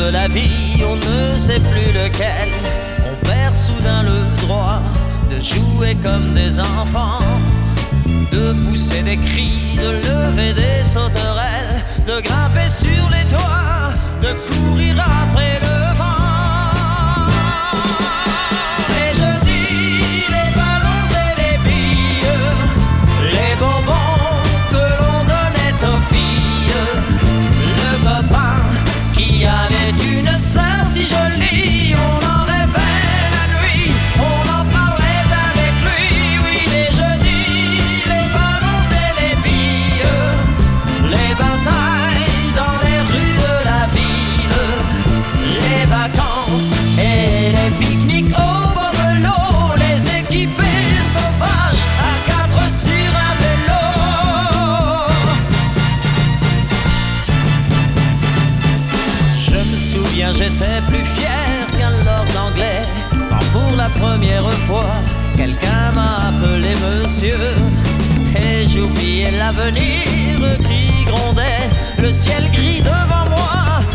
de la vie, on ne sait plus lequel. On perd soudain le droit de jouer comme des enfants, de pousser des cris, de lever des sauterelles, de grimper sur les toits, de courir après le vent. Et je dis les ballons et les billes, les bonbons que l'on donnait aux filles, le copain qui avait une sœur si jolie, on en rêvait la nuit, on en parlait avec lui. Oui, les jeudis, les ballons et les billes, les batailles dans les rues de la ville, les vacances et les pique-niques au bord de l'eau, les équipés sauvages à quatre sur un vélo. Je me souviens, j'étais plus fier qu'un lord anglais quand pour la première fois quelqu'un m'a appelé monsieur. Et j'oubliais l'avenir qui grondait, le ciel gris devant moi,